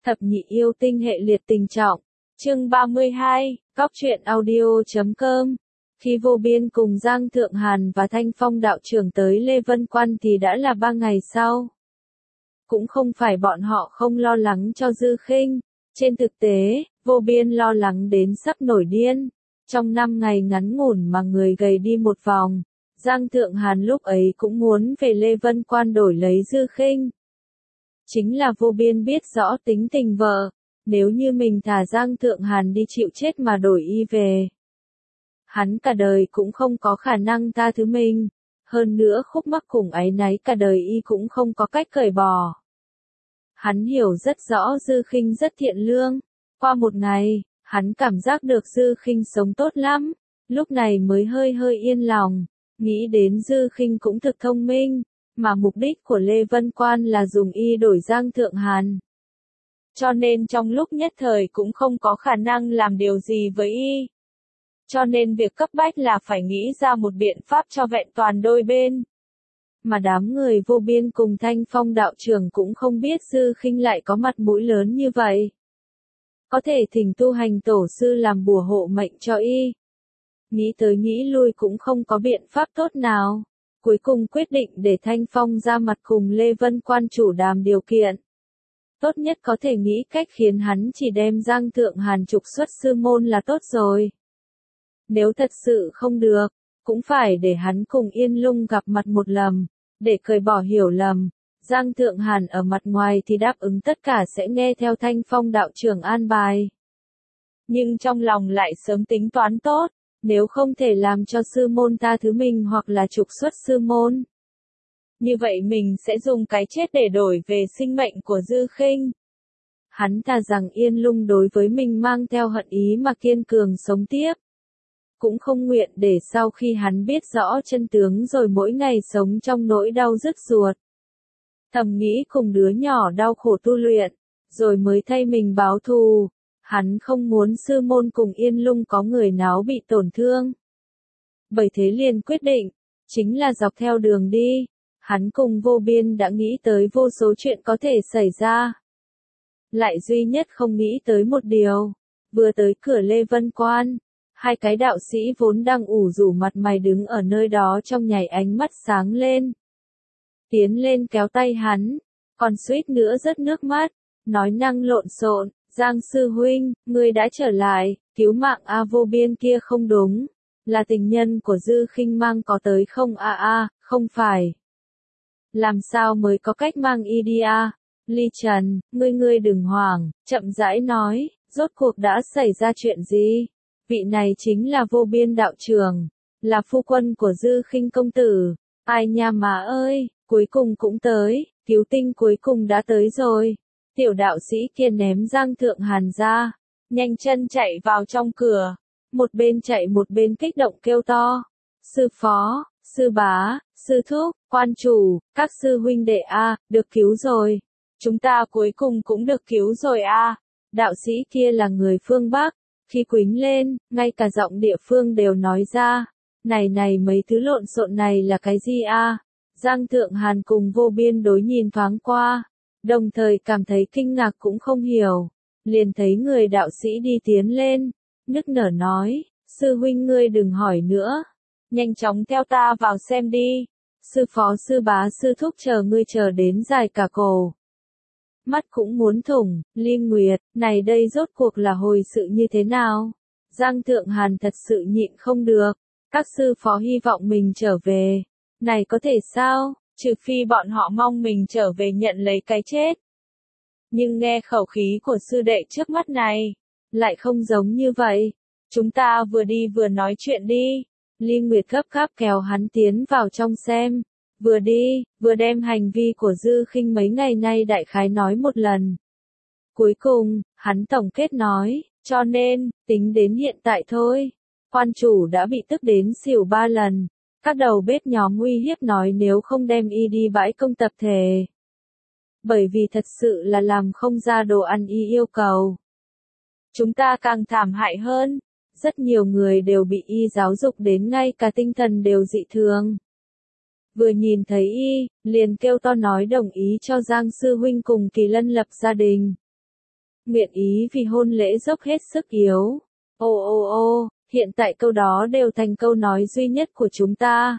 Thập nhị yêu tinh hệ liệt tình trọng. Chương 32, Cóc truyện audio.com. Khi Vô Biên cùng Giang Thượng Hàn và Thanh Phong đạo trưởng tới Lê Vân Quan thì đã là 3 ngày sau. Cũng không phải bọn họ không lo lắng cho Dư Khinh, trên thực tế, Vô Biên lo lắng đến sắp nổi điên. Trong 5 ngày ngắn ngủn mà người gầy đi một vòng, Giang Thượng Hàn lúc ấy cũng muốn về Lê Vân Quan đổi lấy Dư Khinh. Chính là Vô Biên biết rõ tính tình vợ, nếu như mình thả Giang Thượng Hàn đi chịu chết mà đổi y về, hắn cả đời cũng không có khả năng tha thứ mình, hơn nữa khúc mắc cùng áy náy cả đời y cũng không có cách cởi bỏ. Hắn hiểu rất rõ Dư Khinh rất thiện lương, qua một ngày, hắn cảm giác được Dư Khinh sống tốt lắm, lúc này mới hơi hơi yên lòng, nghĩ đến Dư Khinh cũng thực thông minh, mà mục đích của Lê Vân Quan là dùng y đổi Giang Thượng Hàn. Cho nên trong lúc nhất thời cũng không có khả năng làm điều gì với y. Cho nên việc cấp bách là phải nghĩ ra một biện pháp cho vẹn toàn đôi bên. Mà đám người Vô Biên cùng Thanh Phong đạo trưởng cũng không biết Dư Khinh lại có mặt mũi lớn như vậy. Có thể thỉnh tu hành tổ sư làm bùa hộ mệnh cho y. Nghĩ tới nghĩ lui cũng không có biện pháp tốt nào. Cuối cùng quyết định để Thanh Phong ra mặt cùng Lê Vân Quan chủ đàm điều kiện. Tốt nhất có thể nghĩ cách khiến hắn chỉ đem Giang Thượng Hàn trục xuất sư môn là tốt rồi. Nếu thật sự không được, cũng phải để hắn cùng Yên Lung gặp mặt một lần, để cởi bỏ hiểu lầm. Giang Thượng Hàn ở mặt ngoài thì đáp ứng tất cả sẽ nghe theo Thanh Phong đạo trưởng an bài. Nhưng trong lòng lại sớm tính toán tốt, nếu không thể làm cho sư môn tha thứ mình hoặc là trục xuất sư môn, như vậy mình sẽ dùng cái chết để đổi về sinh mệnh của Dư Khinh. Hắn thà rằng Yên Lung đối với mình mang theo hận ý mà kiên cường sống tiếp. Cũng không nguyện để sau khi hắn biết rõ chân tướng rồi mỗi ngày sống trong nỗi đau rứt ruột. Thầm nghĩ cùng đứa nhỏ đau khổ tu luyện, rồi mới thay mình báo thù. Hắn không muốn sư môn cùng Yên Lung có người nào bị tổn thương. Bởi thế liền quyết định, chính là dọc theo đường đi, hắn cùng Vô Biên đã nghĩ tới vô số chuyện có thể xảy ra. Lại duy nhất không nghĩ tới một điều, vừa tới cửa Lê Vân Quan, hai cái đạo sĩ vốn đang ủ rũ mặt mày đứng ở nơi đó trong nhảy ánh mắt sáng lên. Tiến lên kéo tay hắn, còn suýt nữa rớt nước mắt, nói năng lộn xộn. Giang sư huynh, ngươi đã trở lại, cứu mạng A Vô Biên kia không đúng, là tình nhân của Dư Khinh mang có tới không không phải. Làm sao mới có cách mang y đi Ly Trần, ngươi đừng hoảng, chậm rãi nói, rốt cuộc đã xảy ra chuyện gì? Vị này chính là Vô Biên đạo trưởng, là phu quân của Dư Khinh công tử. Ai nha má ơi, cuối cùng cũng tới, cứu tinh cuối cùng đã tới rồi. Tiểu đạo sĩ kia ném Giang Thượng Hàn ra, nhanh chân chạy vào trong cửa, một bên chạy một bên kích động kêu to. Sư phó, sư bá, sư thúc, quan chủ, các sư huynh đệ được cứu rồi. Chúng ta cuối cùng cũng được cứu rồi Đạo sĩ kia là người phương Bắc, khi quýnh lên, ngay cả giọng địa phương đều nói ra. Này mấy thứ lộn xộn này là cái gì Giang Thượng Hàn cùng Vô Biên đối nhìn thoáng qua. Đồng thời cảm thấy kinh ngạc cũng không hiểu, liền thấy người đạo sĩ đi tiến lên, nức nở nói, sư huynh ngươi đừng hỏi nữa, nhanh chóng theo ta vào xem đi, sư phó sư bá sư thúc chờ ngươi chờ đến dài cả cổ. Mắt cũng muốn thủng, Liên Nguyệt, này đây rốt cuộc là hồi sự như thế nào? Giang Thượng Hàn thật sự nhịn không được, các sư phó hy vọng mình trở về, này có thể sao? Trừ phi bọn họ mong mình trở về nhận lấy cái chết. Nhưng nghe khẩu khí của sư đệ trước mắt này, lại không giống như vậy. Chúng ta vừa đi vừa nói chuyện đi. Liên Nguyệt gấp gáp kéo hắn tiến vào trong xem. Vừa đi, vừa đem hành vi của Dư Khinh mấy ngày nay đại khái nói một lần. Cuối cùng, hắn tổng kết nói, cho nên, tính đến hiện tại thôi. Quan chủ đã bị tức đến xỉu 3 lần. Các đầu bếp nhóm uy hiếp nói nếu không đem y đi bãi công tập thể. Bởi vì thật sự là làm không ra đồ ăn y yêu cầu. Chúng ta càng thảm hại hơn, rất nhiều người đều bị y giáo dục đến ngay cả tinh thần đều dị thường. Vừa nhìn thấy y, liền kêu to nói đồng ý cho Giang sư huynh cùng Kỳ Lân lập gia đình. nguyện ý vì hôn lễ dốc hết sức yếu. Ô, hiện tại câu đó đều thành câu nói duy nhất của chúng ta.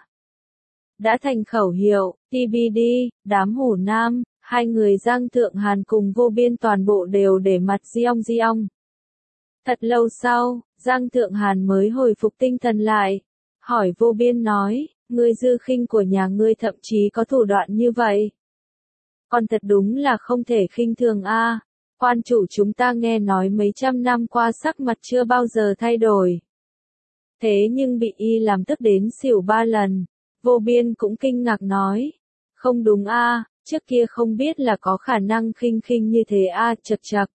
Đã thành khẩu hiệu, TBD, đám hổ nam, hai người Giang Thượng Hàn cùng Vô Biên toàn bộ đều để mặt giong. Thật lâu sau, Giang Thượng Hàn mới hồi phục tinh thần lại, hỏi Vô Biên nói, ngươi Dư Khinh của nhà ngươi thậm chí có thủ đoạn như vậy. Còn thật đúng là không thể khinh thường a. Quan chủ chúng ta nghe nói mấy trăm năm qua sắc mặt chưa bao giờ thay đổi. Thế nhưng bị y làm tức đến xỉu 3 lần. Vô Biên cũng kinh ngạc nói. Không đúng a, trước kia không biết là có khả năng khinh như thế a, chật chật.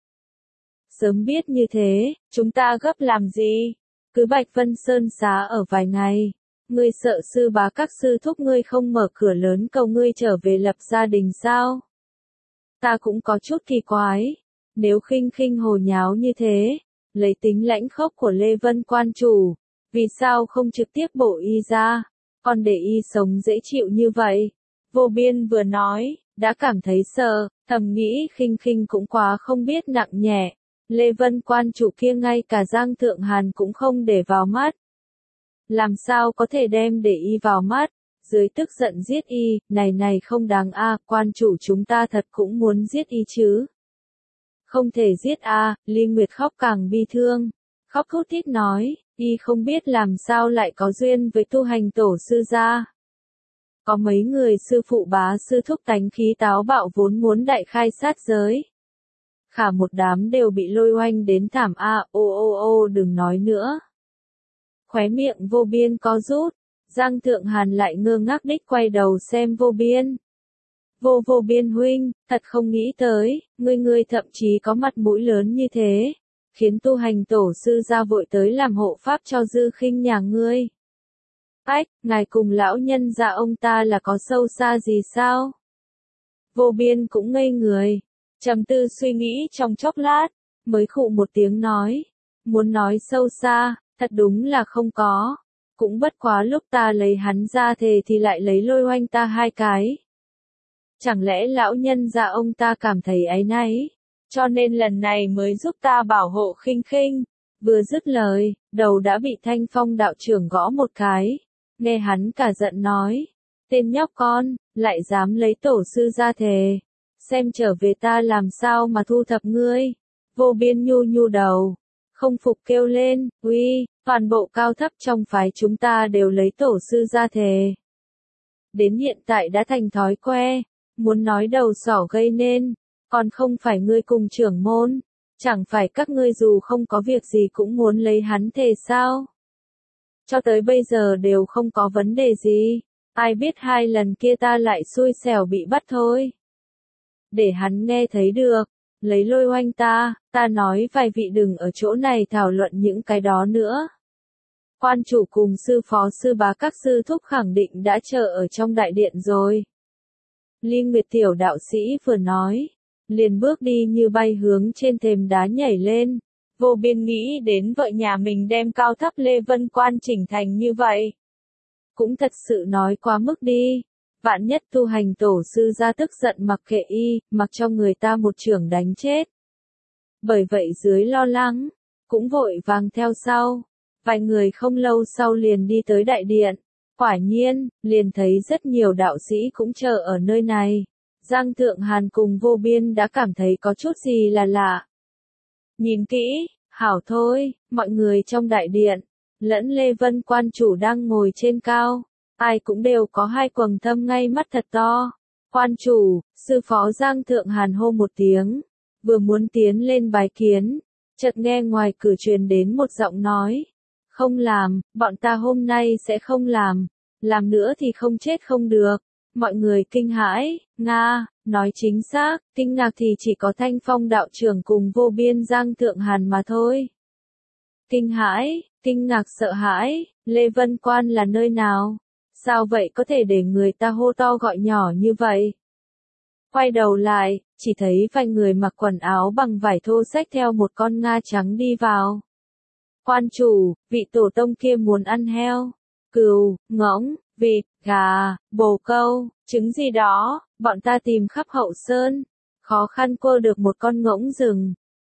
Sớm biết như thế, chúng ta gấp làm gì? Cứ Bạch Vân Sơn xá ở vài ngày. Ngươi sợ sư bá các sư thúc ngươi không mở cửa lớn cầu ngươi trở về lập gia đình sao? Ta cũng có chút kỳ quái. Nếu khinh hồ nháo như thế, lấy tính lãnh khốc của Lê Vân quan chủ, vì sao không trực tiếp bổ y ra, còn để y sống dễ chịu như vậy? Vô Biên vừa nói, đã cảm thấy sợ, thầm nghĩ khinh cũng quá không biết nặng nhẹ. Lê Vân quan chủ kia ngay cả Giang Thượng Hàn cũng không để vào mắt. Làm sao có thể đem để y vào mắt? Dưới tức giận giết y, này không đáng a, quan chủ chúng ta thật cũng muốn giết y chứ. Không thể giết a, Ly Nguyệt khóc càng bi thương. Khóc thút thít nói, y không biết làm sao lại có duyên với tu hành tổ sư gia. Có mấy người sư phụ bá sư thúc tánh khí táo bạo vốn muốn đại khai sát giới. Khả một đám đều bị lôi oanh đến thảm a, ô đừng nói nữa. Khóe miệng Vô Biên co rút, Giang Thượng Hàn lại ngơ ngác đích quay đầu xem Vô Biên. Vô Biên huynh, thật không nghĩ tới, ngươi thậm chí có mặt mũi lớn như thế, khiến tu hành tổ sư ra vội tới làm hộ pháp cho Dư Khinh nhà ngươi. Ách, ngài cùng lão nhân gia ông ta là có sâu xa gì sao? Vô Biên cũng ngây người, trầm tư suy nghĩ trong chốc lát, mới khụ một tiếng nói, muốn nói sâu xa, thật đúng là không có, cũng bất quá lúc ta lấy hắn ra thề thì lại lấy lôi oanh ta 2 cái. Chẳng lẽ lão nhân gia ông ta cảm thấy áy náy, cho nên lần này mới giúp ta bảo hộ khinh. Vừa dứt lời, đầu đã bị Thanh Phong đạo trưởng gõ một cái. Nghe hắn cả giận nói, tên nhóc con, lại dám lấy tổ sư ra thề. Xem trở về ta làm sao mà thu thập ngươi. Vô Biên nhu đầu, không phục kêu lên, uy, toàn bộ cao thấp trong phái chúng ta đều lấy tổ sư ra thề. Đến hiện tại đã thành thói quen. Muốn nói đầu sỏ gây nên, còn không phải ngươi cùng trưởng môn, chẳng phải các ngươi dù không có việc gì cũng muốn lấy hắn thề sao? Cho tới bây giờ đều không có vấn đề gì, ai biết 2 lần kia ta lại xui xẻo bị bắt thôi. Để hắn nghe thấy được, lấy lôi oanh ta nói vài vị đừng ở chỗ này thảo luận những cái đó nữa. Quan chủ cùng sư phó sư bá các sư thúc khẳng định đã chờ ở trong đại điện rồi. Ly Nguyệt tiểu đạo sĩ vừa nói, liền bước đi như bay hướng trên thềm đá nhảy lên. Vô Biên nghĩ đến vợ nhà mình đem cao thấp Lê Vân quan chỉnh thành như vậy. Cũng thật sự nói quá mức đi. Vạn nhất tu hành tổ sư ra tức giận mặc kệ y, mặc cho người ta một chưởng đánh chết. Bởi vậy dưới lo lắng, cũng vội vàng theo sau. Vài người không lâu sau liền đi tới đại điện. Quả nhiên, liền thấy rất nhiều đạo sĩ cũng chờ ở nơi này. Giang Thượng Hàn cùng Vô Biên đã cảm thấy có chút gì là lạ. Nhìn kỹ, hảo thôi, mọi người trong đại điện, lẫn Lê Vân quan chủ đang ngồi trên cao, ai cũng đều có 2 quầng thâm ngay mắt thật to. Quan chủ, sư phó Giang Thượng Hàn hô một tiếng, vừa muốn tiến lên bái kiến, chợt nghe ngoài cửa truyền đến một giọng nói. Không làm, bọn ta hôm nay sẽ không làm nữa thì không chết không được. Mọi người kinh hãi, Nga, nói chính xác, kinh ngạc thì chỉ có Thanh Phong đạo trưởng cùng Vô Biên Giang Thượng Hàn mà thôi. Kinh hãi, kinh ngạc sợ hãi, Lê Vân Quan là nơi nào? Sao vậy có thể để người ta hô to gọi nhỏ như vậy? Quay đầu lại, chỉ thấy vài người mặc quần áo bằng vải thô xách theo một con Nga trắng đi vào. Quan chủ, vị tổ tông kia muốn ăn heo, cừu, ngỗng, vịt, gà, bồ câu, trứng gì đó, bọn ta tìm khắp hậu sơn, khó khăn cô được một con ngỗng rừng,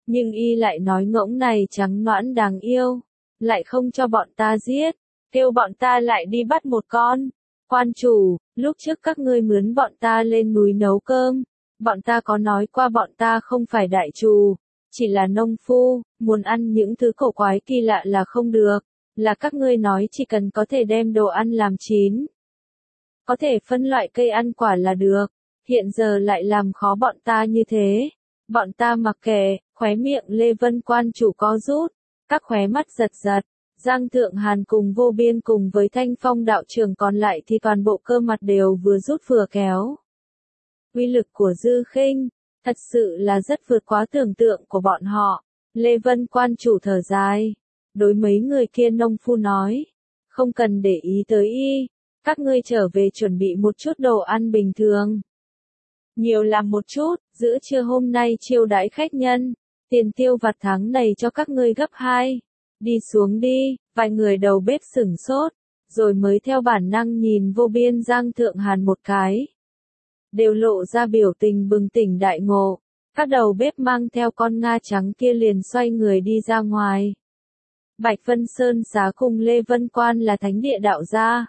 Nhưng y lại nói ngỗng này trắng nõn đáng yêu, lại không cho bọn ta giết, kêu bọn ta lại đi bắt một con. Quan chủ, lúc trước các ngươi mướn bọn ta lên núi nấu cơm, bọn ta có nói qua bọn ta không phải đại trù, chỉ là nông phu, muốn ăn những thứ cổ quái kỳ lạ là không được, là các ngươi nói chỉ cần có thể đem đồ ăn làm chín, có thể phân loại cây ăn quả là được, hiện giờ lại làm khó bọn ta như thế. Bọn ta mặc kệ, khóe miệng Lê Vân quan chủ co rút, các khóe mắt giật giật. Giang Thượng Hàn cùng Vô Biên cùng với Thanh Phong đạo trưởng còn lại thì toàn bộ cơ mặt đều vừa rút vừa kéo. Uy lực của Dư Khinh, thật sự là rất vượt quá tưởng tượng của bọn họ. Lê Vân quan chủ thở dài, đối mấy người kia nông phu nói, không cần để ý tới y, các ngươi trở về chuẩn bị một chút đồ ăn bình thường. Nhiều làm một chút, giữa trưa hôm nay chiêu đãi khách nhân, tiền tiêu vặt tháng này cho các ngươi gấp 2. Đi xuống đi, vài người đầu bếp sửng sốt, rồi mới theo bản năng nhìn Vô Biên Giang Thượng Hàn một cái. Đều lộ ra biểu tình bừng tỉnh đại ngộ, các đầu bếp mang theo con Nga trắng kia liền xoay người đi ra ngoài. Bạch Vân Sơn Xá cùng Lê Vân Quan là thánh địa đạo gia.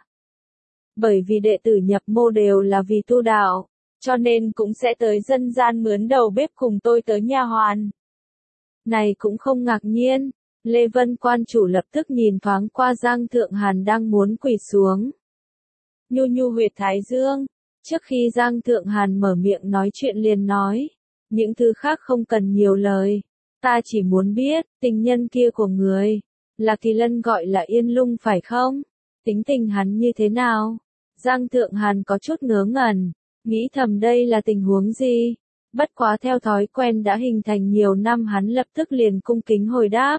Bởi vì đệ tử nhập mô đều là vì tu đạo, cho nên cũng sẽ tới dân gian mướn đầu bếp cùng tôi tới nha hoàn. Này cũng không ngạc nhiên. Lê Vân quan chủ lập tức nhìn thoáng qua Giang Thượng Hàn đang muốn quỳ xuống. Nhu nhu huyệt thái dương, trước khi Giang Thượng Hàn mở miệng nói chuyện liền nói, những thứ khác không cần nhiều lời, ta chỉ muốn biết, tình nhân kia của người, là Kỳ Lân gọi là Yên Lung phải không? Tính tình hắn như thế nào? Giang Thượng Hàn có chút ngớ ngẩn, nghĩ thầm đây là tình huống gì? Bất quá theo thói quen đã hình thành nhiều năm hắn lập tức liền cung kính hồi đáp.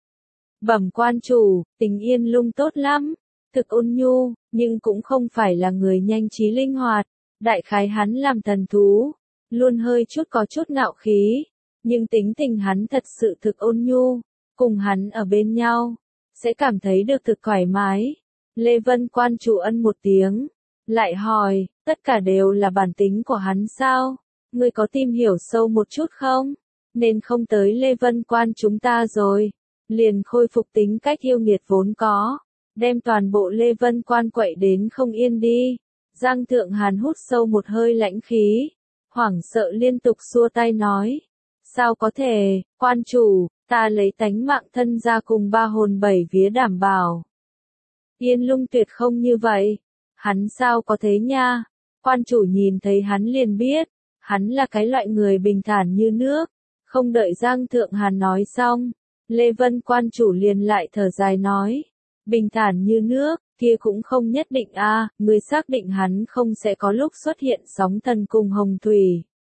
Bẩm quan chủ, tình Yên Lung tốt lắm, thực ôn nhu, nhưng cũng không phải là người nhanh trí linh hoạt, đại khái hắn làm thần thú, luôn hơi chút có chút ngạo khí, nhưng tính tình hắn thật sự thực ôn nhu, cùng hắn ở bên nhau, sẽ cảm thấy được thực thoải mái. Lê Vân quan chủ ân một tiếng, lại hỏi, tất cả đều là bản tính của hắn sao? Ngươi có tìm hiểu sâu một chút không? Nên không tới Lê Vân quan chúng ta rồi. Liền khôi phục tính cách yêu nghiệt vốn có, đem toàn bộ Lê Vân quan quậy đến không yên đi. Giang Thượng Hàn hút sâu một hơi lãnh khí, hoảng sợ liên tục xua tay nói, sao có thể, quan chủ, ta lấy tánh mạng thân ra cùng 3 hồn 7 vía đảm bảo. Yên Lung tuyệt không như vậy, hắn sao có thế nha, quan chủ nhìn thấy hắn liền biết, hắn là cái loại người bình thản như nước, không đợi Giang Thượng Hàn nói xong. Lê Vân quan chủ liền lại thở dài nói, bình thản như nước, kia cũng không nhất định a, người xác định hắn không sẽ có lúc xuất hiện sóng thần cùng hồng thủy.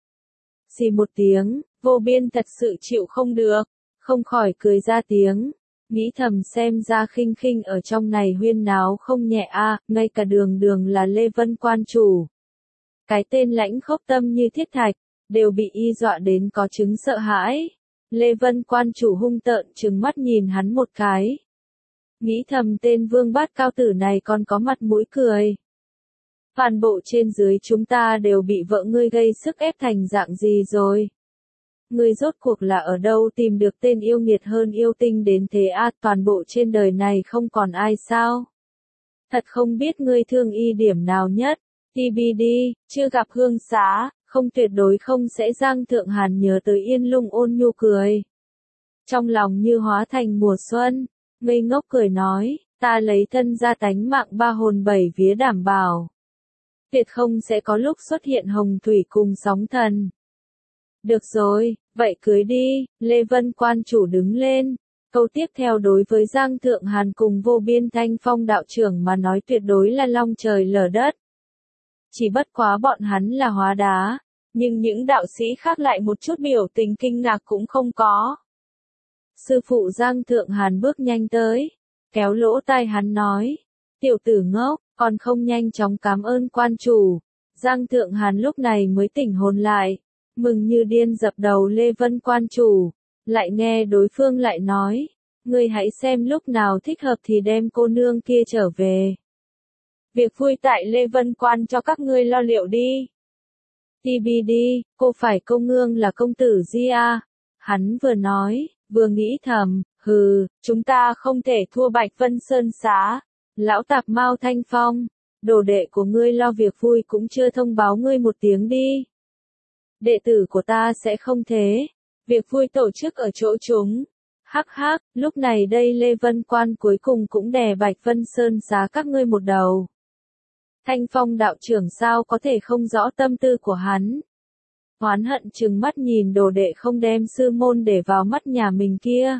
Xì một tiếng, Vô Biên thật sự chịu không được, không khỏi cười ra tiếng, nghĩ thầm xem ra Khinh Khinh ở trong này huyên náo không nhẹ a, ngay cả đường đường là Lê Vân quan chủ. Cái tên lãnh khốc tâm như thiết thạch, đều bị y dọa đến có chứng sợ hãi. Lê Vân quan chủ hung tợn trừng mắt nhìn hắn một cái. Nghĩ thầm tên vương bát cao tử này còn có mặt mũi cười. Toàn bộ trên dưới chúng ta đều bị vợ ngươi gây sức ép thành dạng gì rồi. Ngươi rốt cuộc là ở đâu tìm được tên yêu nghiệt hơn yêu tinh đến thế a, toàn bộ trên đời này không còn ai sao. Thật không biết ngươi thương y điểm nào nhất. TBD, chưa gặp hương xá, không tuyệt đối không sẽ. Giang Thượng Hàn nhớ tới Yên Lung ôn nhu cười. Trong lòng như hóa thành mùa xuân, ngây ngốc cười nói, ta lấy thân ra tánh mạng 3 hồn 7 vía đảm bảo. Tuyệt không sẽ có lúc xuất hiện hồng thủy cùng sóng thần. Được rồi, vậy cưới đi, Lê Vân quan chủ đứng lên. Câu tiếp theo đối với Giang Thượng Hàn cùng Vô Biên Thanh Phong đạo trưởng mà nói tuyệt đối là long trời lở đất. Chỉ bất quá bọn hắn là hóa đá, nhưng những đạo sĩ khác lại một chút biểu tình kinh ngạc cũng không có. Sư phụ Giang Thượng Hàn bước nhanh tới, kéo lỗ tai hắn nói, tiểu tử ngốc, còn không nhanh chóng cảm ơn quan chủ. Giang Thượng Hàn lúc này mới tỉnh hồn lại, mừng như điên dập đầu Lê Vân quan chủ, lại nghe đối phương lại nói, ngươi hãy xem lúc nào thích hợp thì đem cô nương kia trở về. Việc vui tại Lê Vân quan cho các ngươi lo liệu đi. TBD, cô phải công nương là công tử Gia. Hắn vừa nói, vừa nghĩ thầm, hừ, chúng ta không thể thua Bạch Vân Sơn Xá. Lão tạp Mao Thanh Phong, đồ đệ của ngươi lo việc vui cũng chưa thông báo ngươi một tiếng đi. Đệ tử của ta sẽ không thế. Việc vui tổ chức ở chỗ chúng. Hắc hắc, lúc này đây Lê Vân Quan cuối cùng cũng đè Bạch Vân Sơn Xá các ngươi một đầu. Thanh Phong đạo trưởng sao có thể không rõ tâm tư của hắn. Oán hận trừng mắt nhìn đồ đệ không đem sư môn để vào mắt nhà mình kia.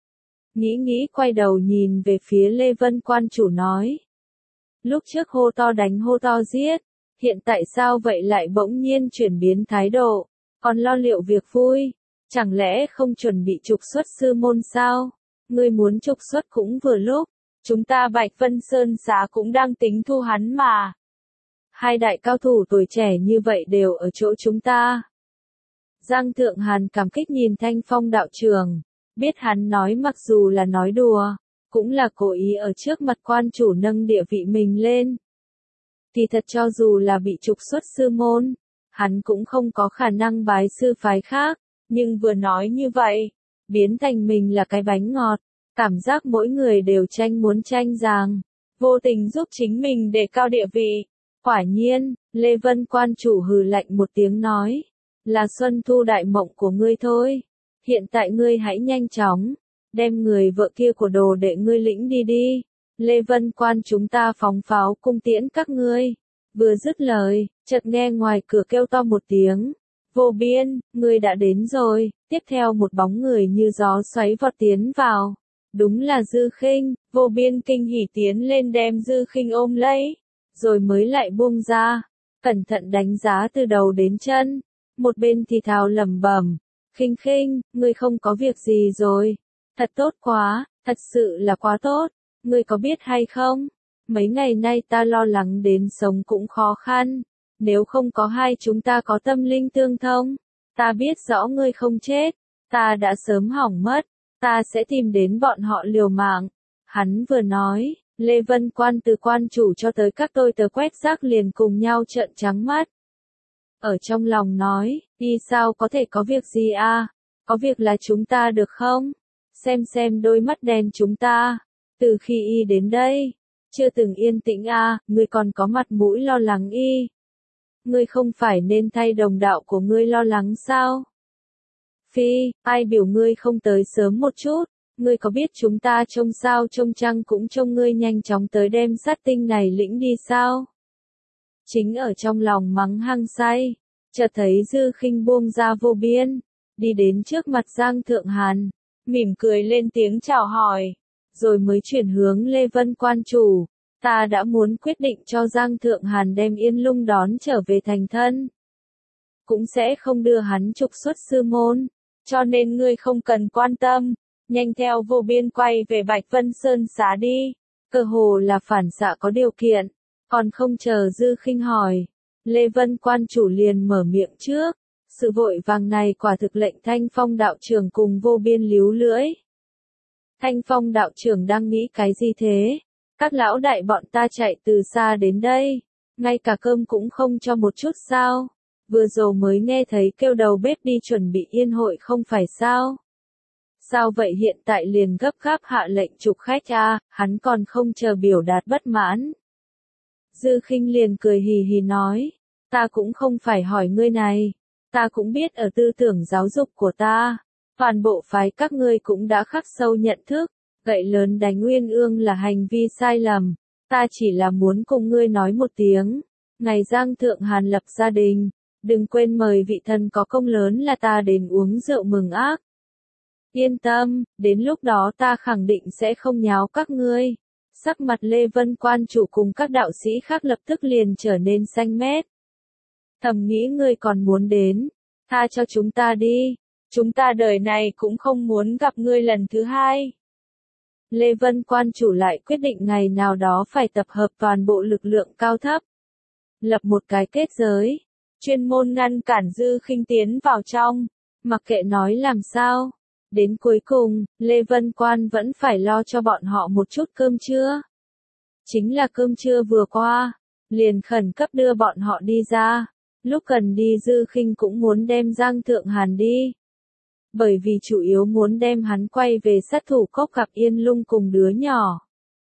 Nghĩ quay đầu nhìn về phía Lê Vân Quan chủ nói. Lúc trước hô to đánh hô to giết, hiện tại sao vậy lại bỗng nhiên chuyển biến thái độ, còn lo liệu việc vui, chẳng lẽ không chuẩn bị trục xuất sư môn sao? Ngươi muốn trục xuất cũng vừa lúc, chúng ta Bạch Vân Sơn Xá cũng đang tính thu hắn mà. Hai đại cao thủ tuổi trẻ như vậy đều ở chỗ chúng ta. Giang Thượng Hàn cảm kích nhìn Thanh Phong đạo trưởng, biết hắn nói mặc dù là nói đùa, cũng là cố ý ở trước mặt quan chủ nâng địa vị mình lên. Thì thật cho dù là bị trục xuất sư môn, hắn cũng không có khả năng bái sư phái khác, nhưng vừa nói như vậy, biến thành mình là cái bánh ngọt, cảm giác mỗi người đều muốn tranh giành, vô tình giúp chính mình đề cao địa vị. Quả nhiên, Lê Vân Quan chủ hừ lạnh một tiếng nói, là Xuân Thu đại mộng của ngươi thôi, hiện tại ngươi hãy nhanh chóng, đem người vợ kia của đồ đệ ngươi lĩnh đi đi, Lê Vân Quan chúng ta phóng pháo cung tiễn các ngươi. Vừa dứt lời, chợt nghe ngoài cửa kêu to một tiếng, Vô Biên, ngươi đã đến rồi, tiếp theo một bóng người như gió xoáy vọt tiến vào, đúng là Dư Khinh. Vô Biên kinh hỉ tiến lên đem Dư Khinh ôm lấy, rồi mới lại buông ra, cẩn thận đánh giá từ đầu đến chân, một bên thì thào lẩm bẩm, Khinh Khinh, ngươi không có việc gì rồi, thật tốt quá, thật sự là quá tốt, ngươi có biết hay không, mấy ngày nay ta lo lắng đến sống cũng khó khăn, nếu không có hai chúng ta có tâm linh tương thông, ta biết rõ ngươi không chết, ta đã sớm hỏng mất, ta sẽ tìm đến bọn họ liều mạng. Hắn vừa nói, Lê Vân Quan từ quan chủ cho tới các tôi tớ quét rác liền cùng nhau trợn trắng mắt. Ở trong lòng nói, đi sao có thể có việc gì à, có việc là chúng ta được không? Xem đôi mắt đen chúng ta, từ khi y đến đây, chưa từng yên tĩnh à, ngươi còn có mặt mũi lo lắng y. Ngươi không phải nên thay đồng đạo của ngươi lo lắng sao? Phi, ai biểu ngươi không tới sớm một chút, ngươi có biết chúng ta trông sao trông trăng cũng trông ngươi nhanh chóng tới đem sát tinh này lĩnh đi sao? Chính ở trong lòng mắng hăng say, chợt thấy Dư Khinh buông ra Vô Biên, đi đến trước mặt Giang Thượng Hàn, mỉm cười lên tiếng chào hỏi, rồi mới chuyển hướng Lê Vân Quan chủ. Ta đã muốn quyết định cho Giang Thượng Hàn đem Yên Lung đón trở về thành thân. Cũng sẽ không đưa hắn trục xuất sư môn, cho nên ngươi không cần quan tâm, nhanh theo Vô Biên quay về Bạch Vân Sơn Xá đi, cơ hồ là phản xạ có điều kiện, còn không chờ Dư Khinh hỏi. Lê Vân Quan chủ liền mở miệng trước, sự vội vàng này quả thực lệnh Thanh Phong đạo trưởng cùng Vô Biên líu lưỡi. Thanh Phong đạo trưởng đang nghĩ cái gì thế? Các lão đại bọn ta chạy từ xa đến đây, ngay cả cơm cũng không cho một chút sao? Vừa rồi mới nghe thấy kêu đầu bếp đi chuẩn bị yên hội không phải sao? Sao vậy hiện tại liền gấp gáp hạ lệnh trục khách à, hắn còn không chờ biểu đạt bất mãn. Dư Khinh liền cười hì hì nói, ta cũng không phải hỏi ngươi này, ta cũng biết ở tư tưởng giáo dục của ta, toàn bộ phái các ngươi cũng đã khắc sâu nhận thức, gậy lớn đánh Uyên Ương là hành vi sai lầm, ta chỉ là muốn cùng ngươi nói một tiếng, ngày Giang Thượng Hàn lập gia đình, đừng quên mời vị thần có công lớn là ta đến uống rượu mừng ác. Yên tâm, đến lúc đó ta khẳng định sẽ không nháo các ngươi. Sắc mặt Lê Vân Quan chủ cùng các đạo sĩ khác lập tức liền trở nên xanh mét. Thầm nghĩ ngươi còn muốn đến, tha cho chúng ta đi, chúng ta đời này cũng không muốn gặp ngươi lần thứ hai. Lê Vân Quan chủ lại quyết định ngày nào đó phải tập hợp toàn bộ lực lượng cao thấp, lập một cái kết giới, chuyên môn ngăn cản Dư Khinh tiến vào trong, mặc kệ nói làm sao. Đến cuối cùng, Lê Vân Quan vẫn phải lo cho bọn họ một chút cơm trưa. Chính là cơm trưa vừa qua, liền khẩn cấp đưa bọn họ đi ra. Lúc cần đi Dư Khinh cũng muốn đem Giang Thượng Hàn đi. bởi vì chủ yếu muốn đem hắn quay về sát thủ cốc gặp Yên Lung cùng đứa nhỏ.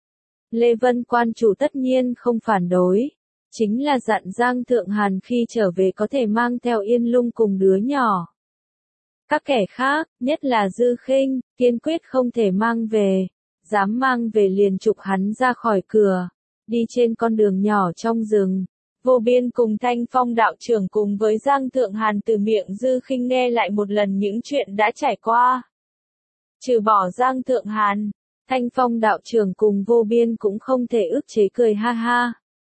Lê Vân quan chủ tất nhiên không phản đối, chính là dặn Giang Thượng Hàn khi trở về có thể mang theo Yên Lung cùng đứa nhỏ. Các kẻ khác, nhất là Dư Khinh, kiên quyết không thể mang về, dám mang về liền trục hắn ra khỏi cửa. Đi trên con đường nhỏ trong rừng, Vô Biên cùng Thanh Phong đạo trưởng cùng với Giang Thượng Hàn từ miệng Dư Khinh nghe lại một lần những chuyện đã trải qua. Trừ bỏ Giang Thượng Hàn, Thanh Phong đạo trưởng cùng Vô Biên cũng không thể ức chế cười ha ha.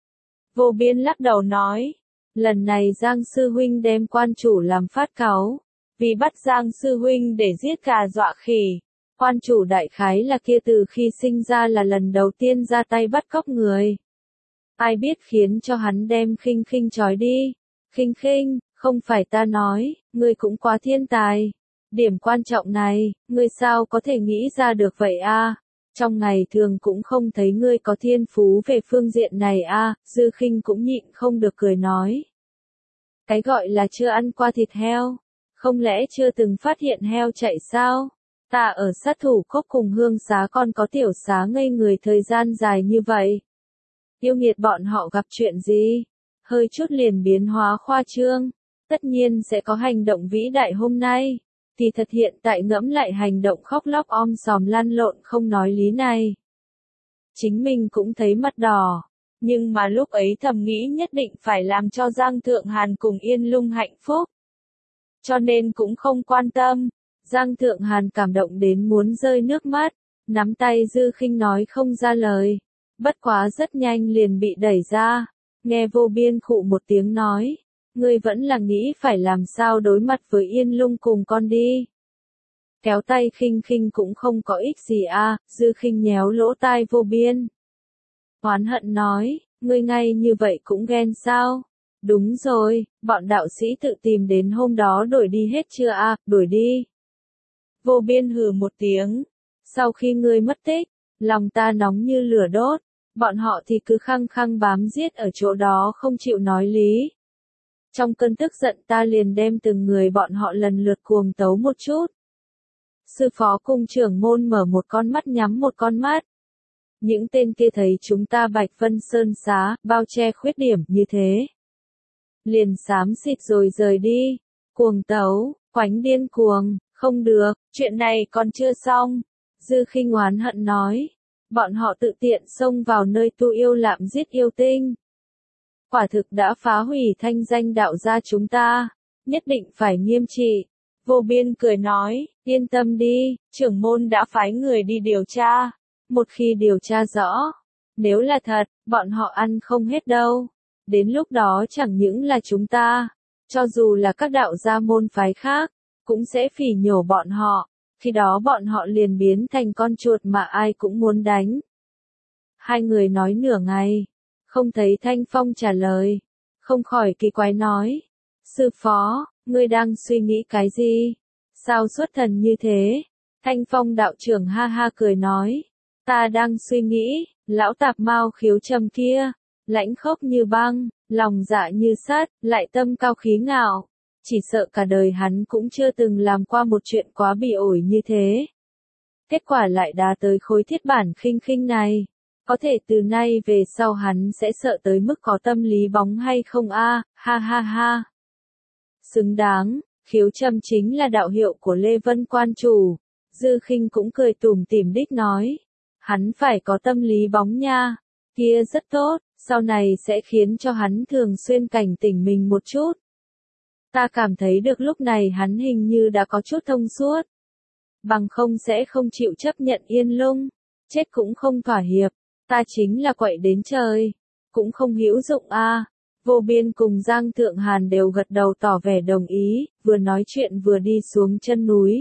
Vô Biên lắc đầu nói, lần này Giang Sư Huynh đem quan chủ làm phát cáu, vì bắt Giang Sư Huynh để giết gà dọa khỉ. Quan chủ đại khái là kia từ khi sinh ra là lần đầu tiên ra tay bắt cóc người. Ai biết khiến cho hắn đem Khinh Khinh trói đi. Khinh Khinh, không phải ta nói, ngươi cũng quá thiên tài. Điểm quan trọng này, ngươi sao có thể nghĩ ra được vậy a? Trong ngày thường cũng không thấy ngươi có thiên phú về phương diện này a. Dư Khinh cũng nhịn không được cười nói. Cái gọi là chưa ăn qua thịt heo, không lẽ chưa từng phát hiện heo chạy sao? Ta ở sát thủ cốc cùng Hương Xá còn có tiểu xá ngây người thời gian dài như vậy. Yêu nghiệt bọn họ gặp chuyện gì? Hơi chút liền biến hóa khoa trương, tất nhiên sẽ có hành động vĩ đại hôm nay. Thì thật hiện tại ngẫm lại hành động khóc lóc om sòm lăn lộn không nói lý này. Chính mình cũng thấy mặt đỏ, nhưng mà lúc ấy thầm nghĩ nhất định phải làm cho Giang Thượng Hàn cùng Yên Lung hạnh phúc. Cho nên cũng không quan tâm. Giang Thượng Hàn cảm động đến muốn rơi nước mắt, nắm tay Dư Khinh nói không ra lời. Bất quá rất nhanh liền bị đẩy ra, nghe Vô Biên khụ một tiếng nói, ngươi vẫn là nghĩ phải làm sao đối mặt với Yên Lung cùng con đi. Kéo tay Khinh Khinh cũng không có ích gì a. Dư Khinh nhéo lỗ tai Vô Biên. Oán hận nói, ngươi ngay như vậy cũng ghen sao? Đúng rồi, bọn đạo sĩ tự tìm đến hôm đó đuổi đi hết chưa a? Đuổi đi. Vô Biên hừ một tiếng, sau khi ngươi mất tích, lòng ta nóng như lửa đốt, bọn họ thì cứ khăng khăng bám giết ở chỗ đó không chịu nói lý. Trong cơn tức giận ta liền đem từng người bọn họ lần lượt cuồng tấu một chút. Sư phó cung trưởng môn mở một con mắt nhắm một con mắt. Những tên kia thấy chúng ta Bạch Vân Sơn xá, bao che khuyết điểm như thế. Liền xám xịt rồi rời đi, cuồng tấu, quánh điên cuồng. Không được, chuyện này còn chưa xong. Dư Khinh oán hận nói. Bọn họ tự tiện xông vào nơi tu yêu lạm giết yêu tinh. Quả thực đã phá hủy thanh danh đạo gia chúng ta. Nhất định phải nghiêm trị. Vô Biên cười nói, yên tâm đi, trưởng môn đã phái người đi điều tra. Một khi điều tra rõ, nếu là thật, bọn họ ăn không hết đâu. Đến lúc đó chẳng những là chúng ta, cho dù là các đạo gia môn phái khác, cũng sẽ phỉ nhổ bọn họ, khi đó bọn họ liền biến thành con chuột mà ai cũng muốn đánh. Hai người nói nửa ngày, không thấy Thanh Phong trả lời, không khỏi kỳ quái nói, sư phó, ngươi đang suy nghĩ cái gì? Sao xuất thần như thế? Thanh Phong đạo trưởng ha ha cười nói, ta đang suy nghĩ, lão tạp mao khiếu trầm kia, lãnh khốc như băng, lòng dạ như sắt, lại tâm cao khí ngạo. Chỉ sợ cả đời hắn cũng chưa từng làm qua một chuyện quá bị ổi như thế. Kết quả lại đá tới khối thiết bản Khinh Khinh này. Có thể từ nay về sau hắn sẽ sợ tới mức có tâm lý bóng hay không a? Ha ha ha. Xứng đáng, khiếu trầm chính là đạo hiệu của Lê Vân quan chủ. Dư Khinh cũng cười tủm tỉm đích nói. Hắn phải có tâm lý bóng nha. Kia rất tốt, sau này sẽ khiến cho hắn thường xuyên cảnh tỉnh mình một chút. Ta cảm thấy được lúc này hắn hình như đã có chút thông suốt. Bằng không sẽ không chịu chấp nhận Yên Lung. Chết cũng không thỏa hiệp. Ta chính là quậy đến trời. Cũng không hữu dụng a. Vô Biên cùng Giang Thượng Hàn đều gật đầu tỏ vẻ đồng ý, vừa nói chuyện vừa đi xuống chân núi.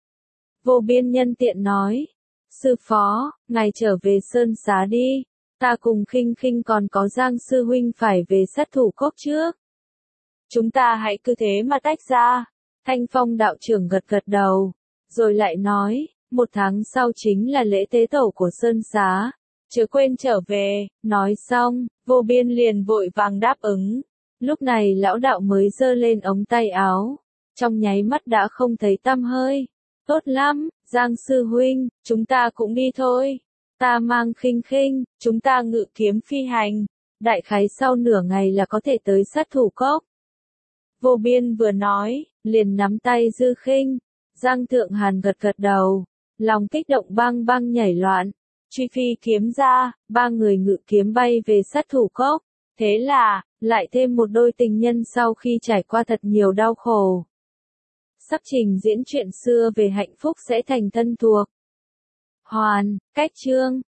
Vô Biên nhân tiện nói. Sư phó, ngài trở về Sơn Xá đi. Ta cùng Khinh Khinh còn có Giang Sư Huynh phải về sát thủ cốc trước. Chúng ta hãy cứ thế mà tách ra. Thanh Phong đạo trưởng gật gật đầu. Rồi lại nói, 1 tháng sau chính là lễ tế tổ của Sơn Xá. Chớ quên trở về. Nói xong, Vô Biên liền vội vàng đáp ứng. Lúc này lão đạo mới giơ lên ống tay áo. trong nháy mắt đã không thấy tăm hơi. Tốt lắm, Giang sư huynh, chúng ta cũng đi thôi. Ta mang khinh khinh, chúng ta ngự kiếm phi hành. Đại khái sau nửa ngày là có thể tới sát thủ cốc. Vô Biên vừa nói, liền nắm tay Dư Khinh. Giang Thượng Hàn gật gật đầu, lòng kích động bang bang nhảy loạn. Truy phi kiếm ra, ba người ngự kiếm bay về sát thủ cốc. Thế là, lại thêm một đôi tình nhân sau khi trải qua thật nhiều đau khổ. Sắp trình diễn chuyện xưa về hạnh phúc sẽ thành thân thuộc. Hoàn, cách chương.